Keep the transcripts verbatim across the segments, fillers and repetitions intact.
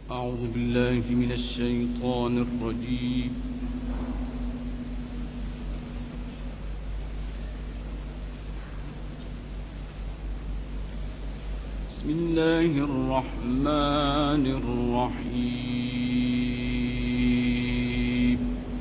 أعوذ بالله من الشيطان الرجيم. بسم الله الرحمن الرحيم.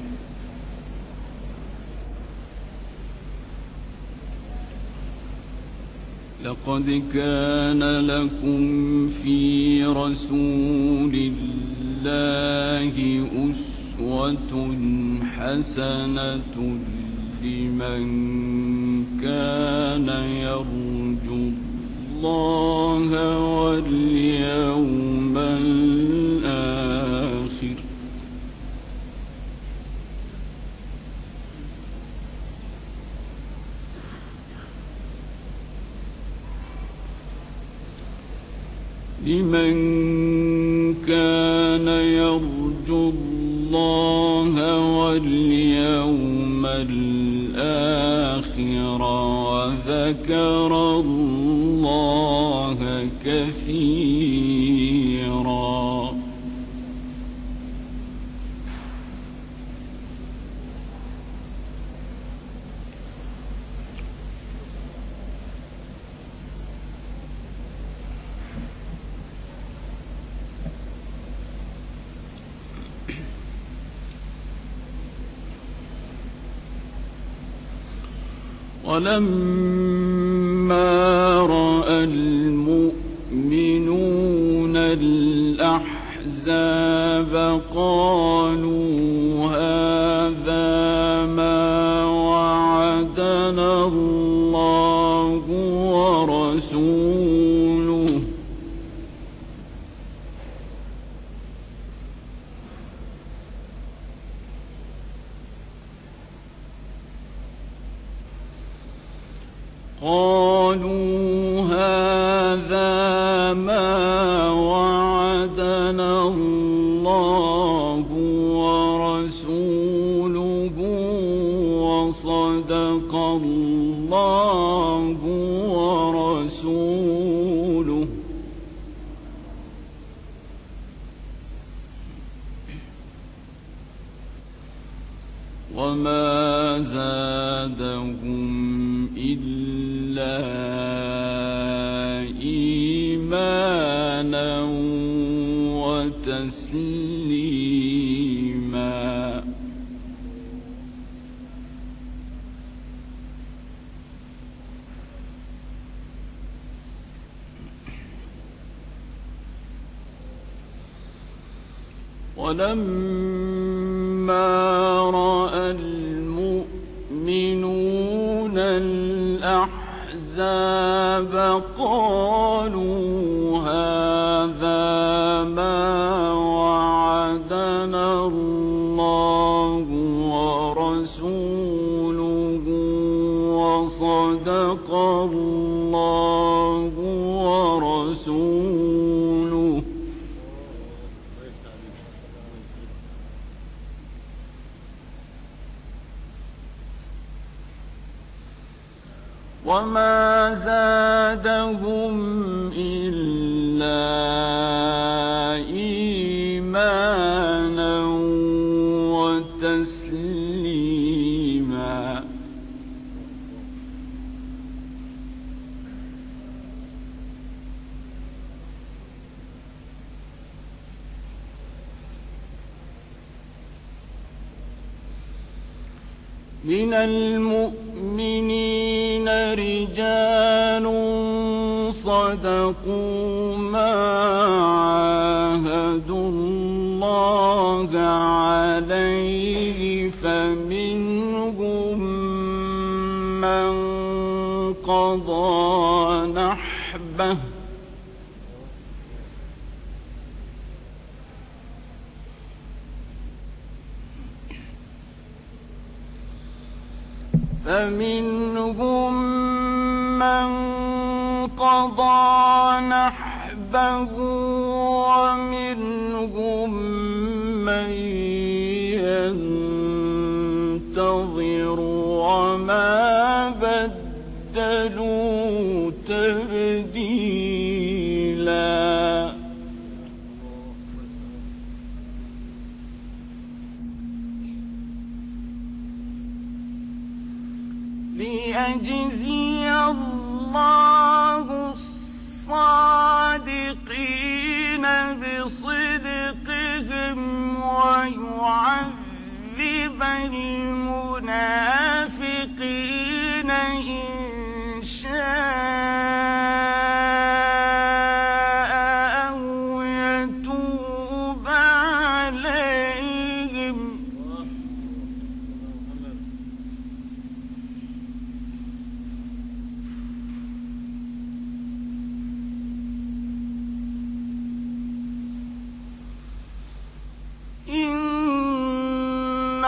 لقد كان لكم في رسول الله أسوة حسنة لمن كان يرجو الله واليوم الآخر لمن كان يرجو الله واليوم الآخر وذكر الله كثيرا. ولما رأى المؤمنون الأحزاب قالوا هذا ما وعدنا الله ورسوله قالوا هذا ما وعدنا الله ورسوله وصدق الله ورسوله وما زادهم إلا إيمانا وتسليما. ولما رأى المؤمنون الأحزاب قالوا هذا ما وعدنا الله ورسوله وصدق الله ورسوله وما زادهم إلا إيمانا وتسليما. من المؤمنين رجال صدقوا ما عاهدوا الله عليه فمنهم من قضى نحبه فمنهم من قضى نحبه ومنهم من ينتظر وما بدلوا تبديلا.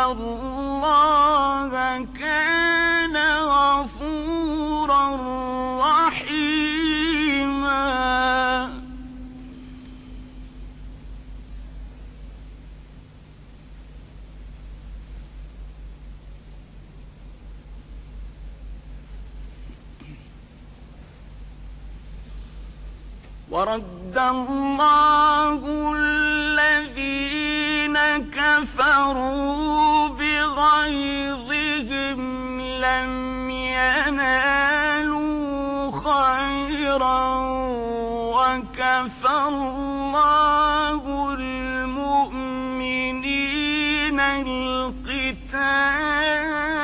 اللَّهَ كَانَ غَفُورًا رَّحِيمًا. وَرَدَّ اللَّهُ الَّذِينَ كَفَرُوا بِغَيْظِهِمْ لَمْ يَنَالُوا خَيْرًا وَكَفَى اللَّهُ الْمُؤْمِنِينَ الْقِتَالَ.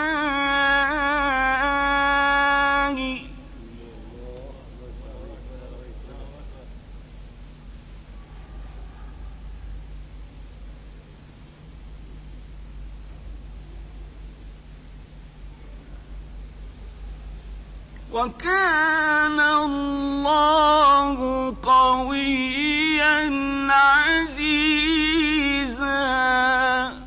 وَكَانَ اللَّهُ قَوِيًّا عَزِيزًا.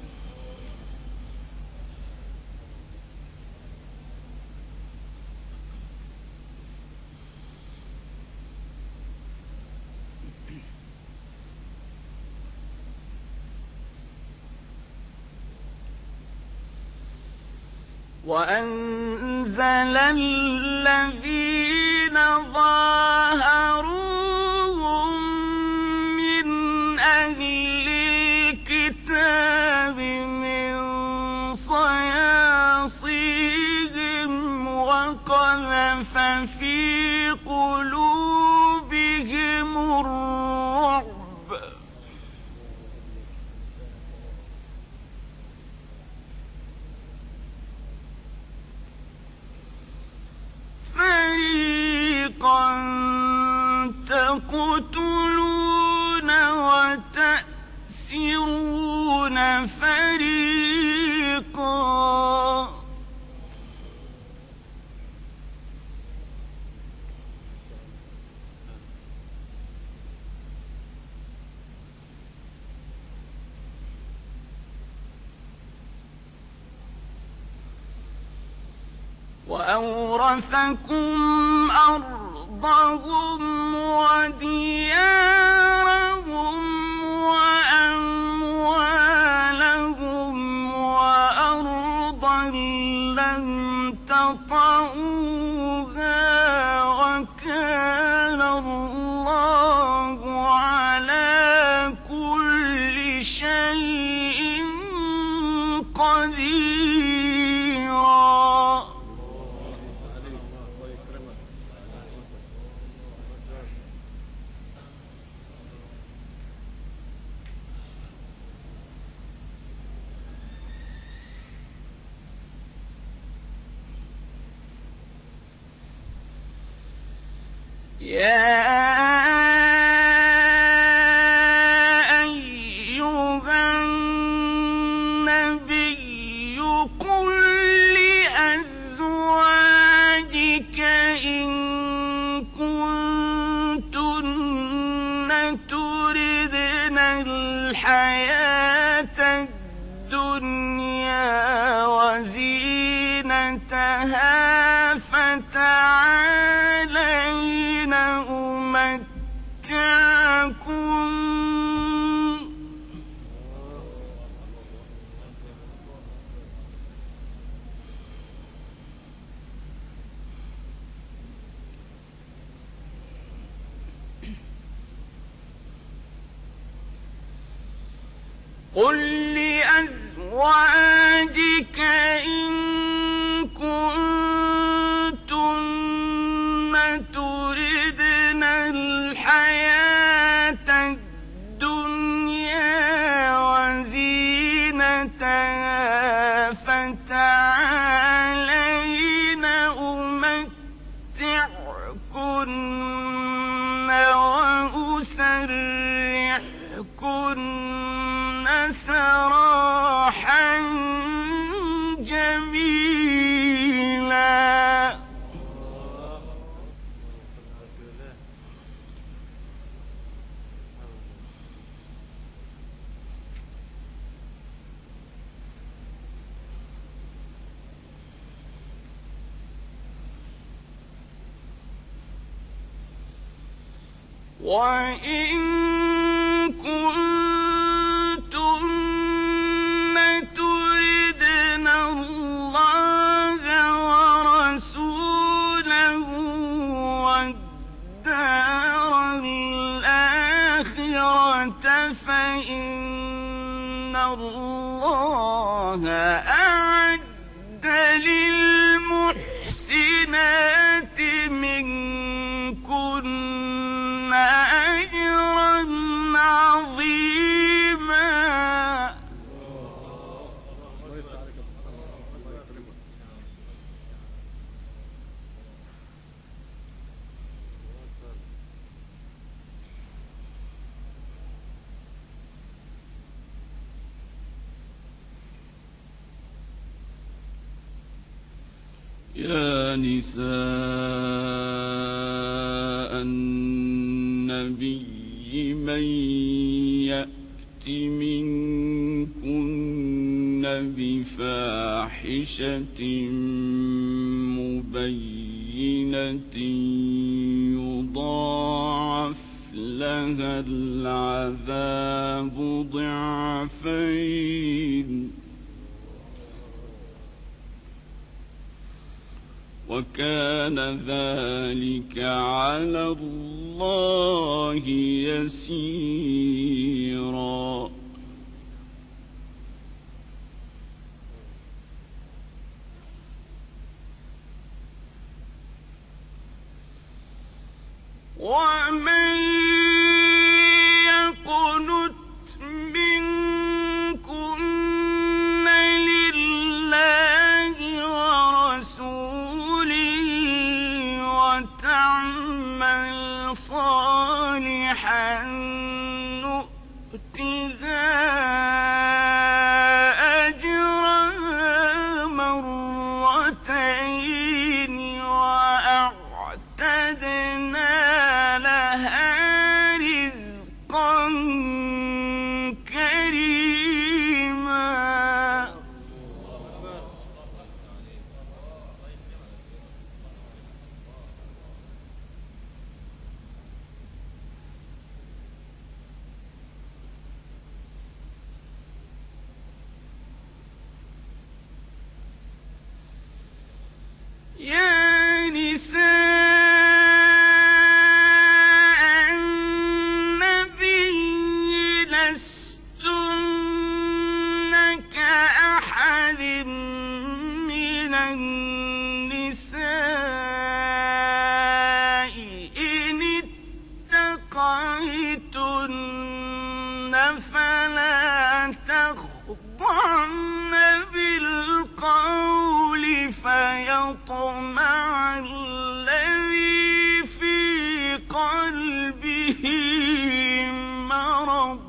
وَأَنزَلَ الَّذِينَ ظَاهَرُوهُم مِّنْ أَهْلِ الْكِتَابِ مِن صَيَاصِيهِمْ وَقَذَفَ فِي قُلُوبِهِمُ الرُّعْبَ فَرِيقًا تَقْتُلُونَ وَتَأْسِرُونَ فَرِيقًا. وَأَوْرَثَكُمْ أَرْضَهُمْ وَدِيَارَهُمْ وَأَمْوَالَهُمْ وَأَرْضًا لَّمْ تَطَئُوهَا وَكَانَ اللَّهُ عَلَىٰ كُلِّ شَيْءٍ قَدِيرًا. يَا أَيُّهَا النَّبِيُّ قُل لِّأَزْوَاجِكَ إِن كُنتُنَّ تُرِدْنَ الْحَيَاةَ الدُّنْيَا وَزِينَتَهَا فَتَعَالَيْنَ أُمَتِّعْكُمْ قُل لِّأَزْوَاجِكَ إِن كُنتُنَّ تُرِدْنَ الْحَيَاةَ الدُّنْيَا وَزِينَتَهَا فَتَعَالَيْنَ أُمَتِّعْكُنَّ وَأُسَرِّحْكُنَّ سَرَاحًا جَمِيلًا. وإن كنتن تردن الله ورسوله والدار الآخرة فإن الله أعد للمحسنات منكن أجرا عظيما. يا نساء النبي من يأت منكن بفاحشة مبينة يضاعف لها العذاب ضعفين وكان ذلك على الله يسيرا. ومن يقنت منكن لله ورسوله وتعمل صالحا نؤتها أجرها مرتين وأعتدنا لها رزقا كريما. يا نساء النبي لستن كأحد من النساء إن اتقيتن فلا تخضعن بالقول فيطمع الذي في قلبه مرض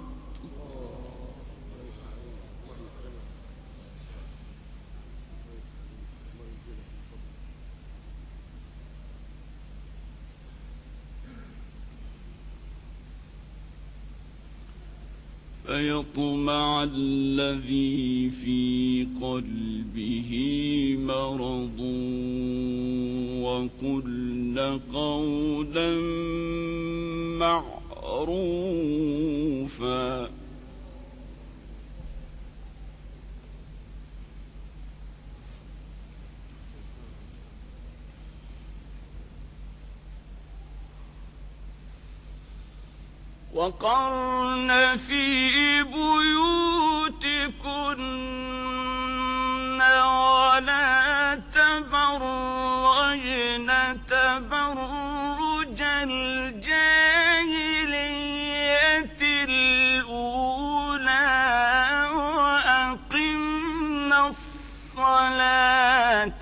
فيطمع الذي في قلبه مرض وقلن قولا معروفا. وقرن في بيوتكن ولا تبرجن تبرج الجاهلية الأولى وأقمنا الصلاة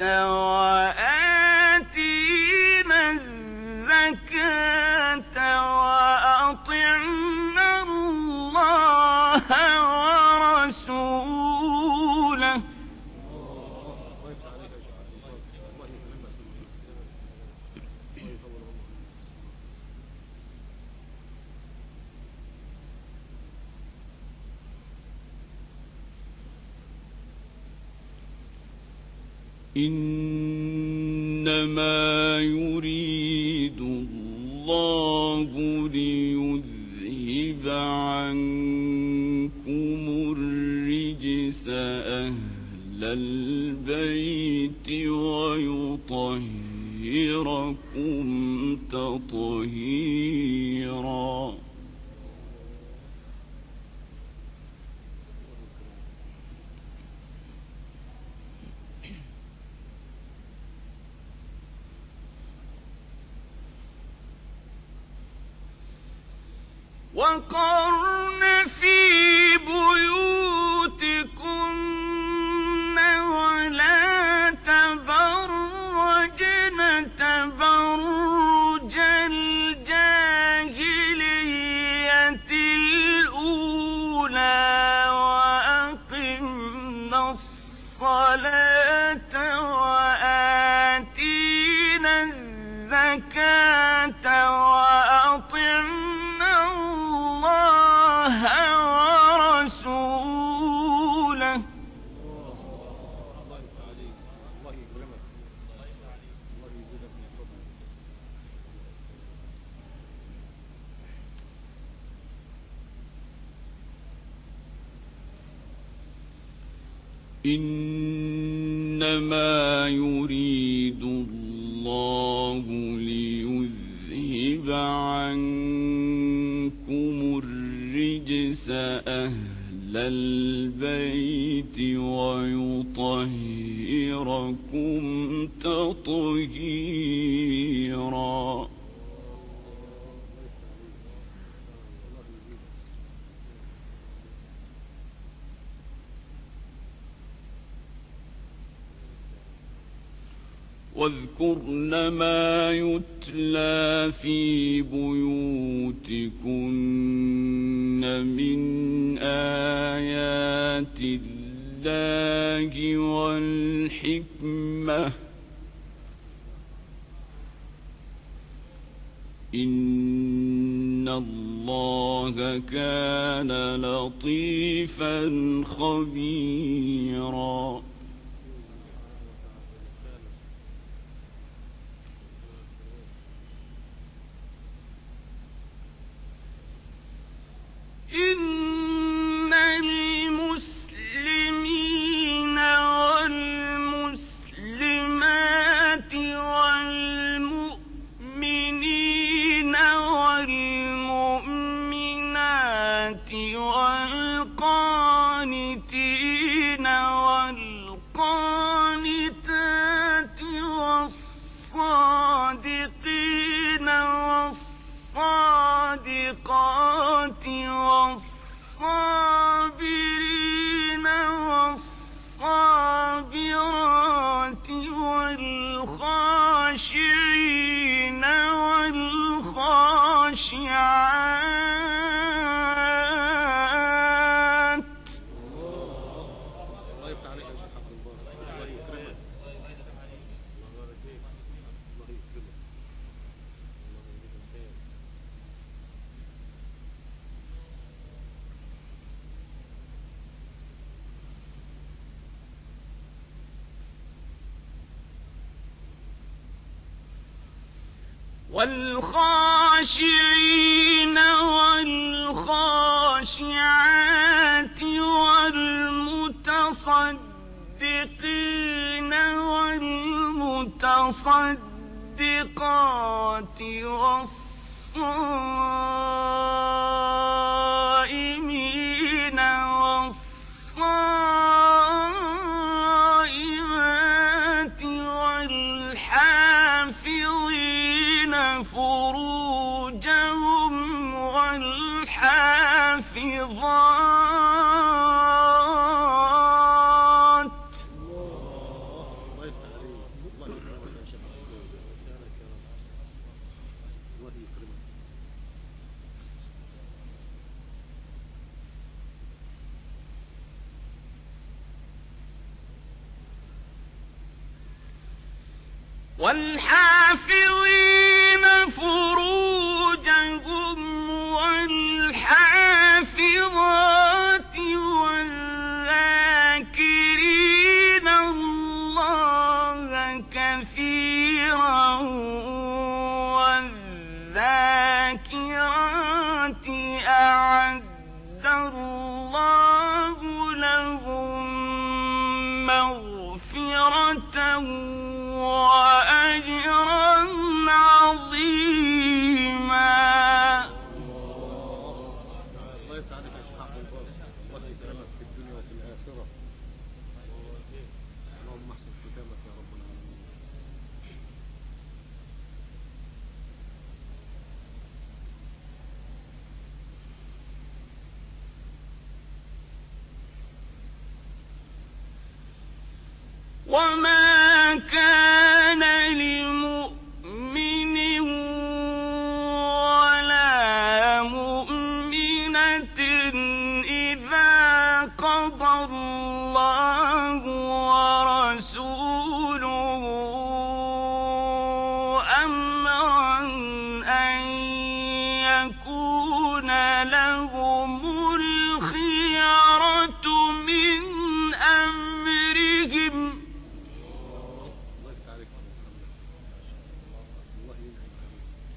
وآتينا الزكاة وأطعنا الله ورسوله إنما يريد الله ليذهب عنكم الرجس أهل البيت ويطهركم تطهيرا. وقرن في بيوتكن ولا تبرجن تبرج الجاهلية الأولى وأقمنا الصلاة وآتينا الزكاة وأطعنا الله ورسوله. إنما يريد الله ليذهب عنكم الرجس أهل البيت ويطهركم تطهيرا. واذكرن ما يتلى في بيوتكن من آيات الله والحكمة إن الله كان لطيفا خبيرا. إن المسلمين والمسلمات والمؤمنين والمؤمنات والقانتين والقانتات والصادقين والصادقات والصابرين والصابرات والخاشعين والخاشعات. والخاشعين والخاشعات والمتصدقين والمتصدقات والصائمين والصائمات والحافظين فروجهم والحافظات. والحافظين فروجهم والحافظات والذاكرين الله كثيرا والذاكرات والذاكرات أعد الله لهم مغفرة وأجرا عظيما. الله يسعدك يا شيخ عبد الباسط، الله يكرمك في الدنيا وفي الآخرة. اللهم احسن ختامك يا رب العالمين. وما كان لمؤمن ولا مؤمنة إذا قضى الله ورسوله أمرا أن يكون لهم الخيرة من أمرهم. الله يسعدك يا محمد، الله ينعم عليك.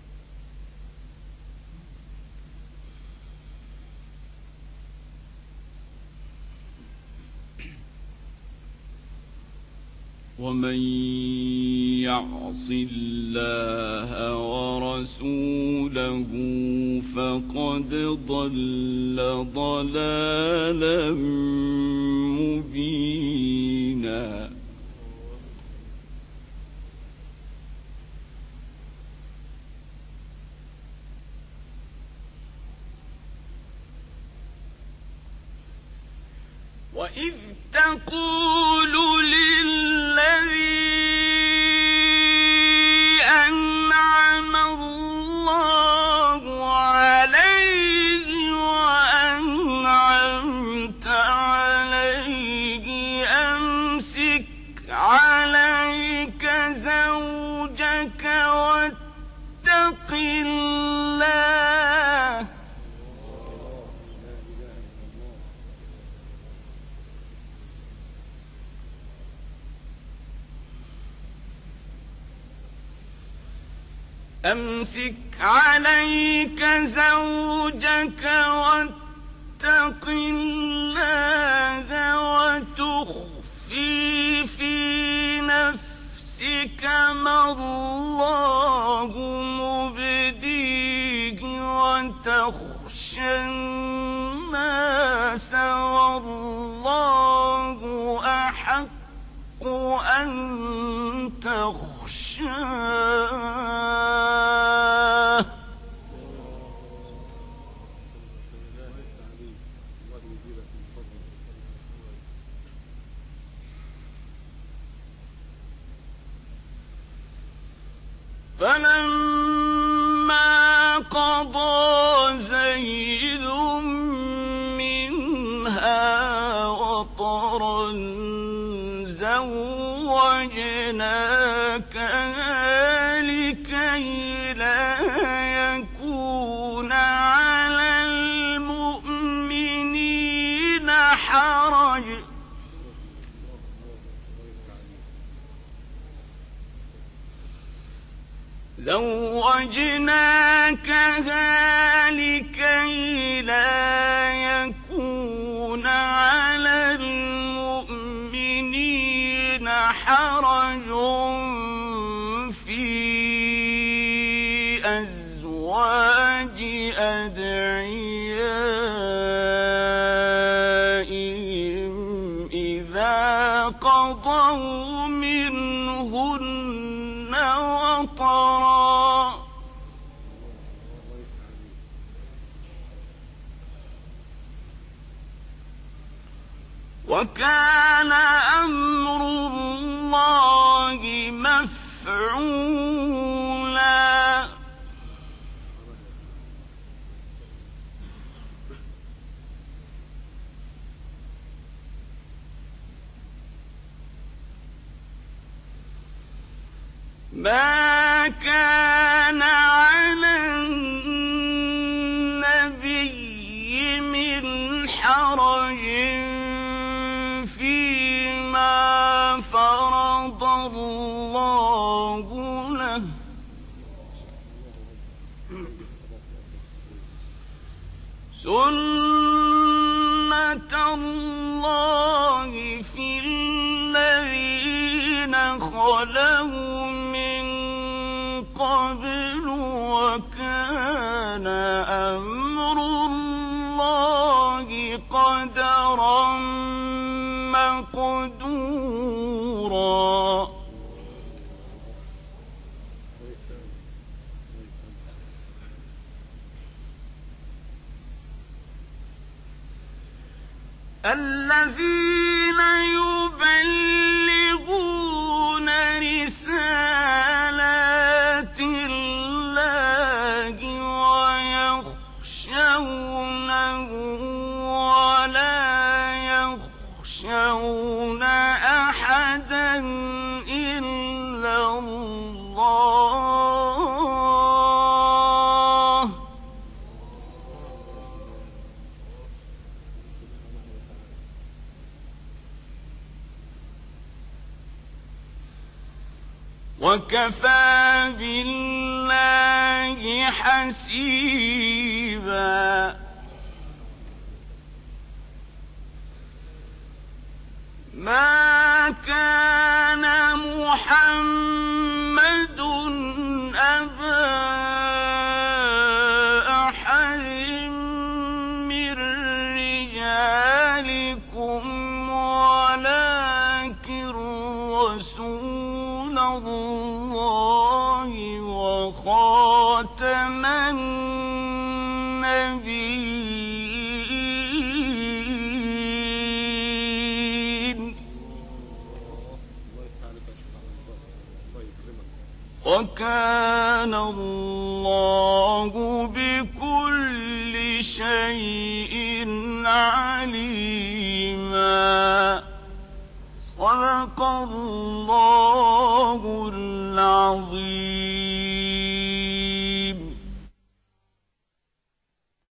ومن يعص الله ورسوله فقد ضل ضلالا مبينا. وإذ تقول للذي أنعم الله عليه وأنعمت عليه أمسك عليك زوجك واتق الله أمسك عليك زوجك واتق الله وتخفي في نفسك ما الله مبديه وتخشى الناس والله أحق أن تخشاه. فلما قضى زيد منها وطرا زوجناكها لكي لا يكون على المؤمنين حرج زوجناكها لكي لا يكون على المؤمنين حرج في أزواج أدعيائهم إذا قضوا منهن وطرا وكان أمر الله مفعولا. ما كان على النبي من حرج فيما فرض الله له سُنَّةَ اللَّهِ فِي الَّذِينَ خَلَوْا مِن قَبْلُ ۚ وَكَانَ أَمْرُ اللَّهِ قَدَرًا مَّقْدُورًا. الَّذِينَ يُبَلِّغُونَ رِسَالَاتِ اللَّهِ وَيَخْشَوْنَهُ وَلَا يَخْشَوْنَ أَحَدًا إِلَّا اللَّهَ ۗ وَكَفَىٰ بِاللَّهِ حَسِيبًا. مَا كَانَ مُحَمَّدٌ أَبَا أَحَدٍ مِّن رِّجَالِكُمْ وَلَٰكِن رَّسُولَ اللَّهِ وَخَاتَمَ النَّبِيِّينَ. وَكَانَ اللَّهُ بِكُلِّ شَيْءٍ عَلِيمًا. صدق الله العظيم.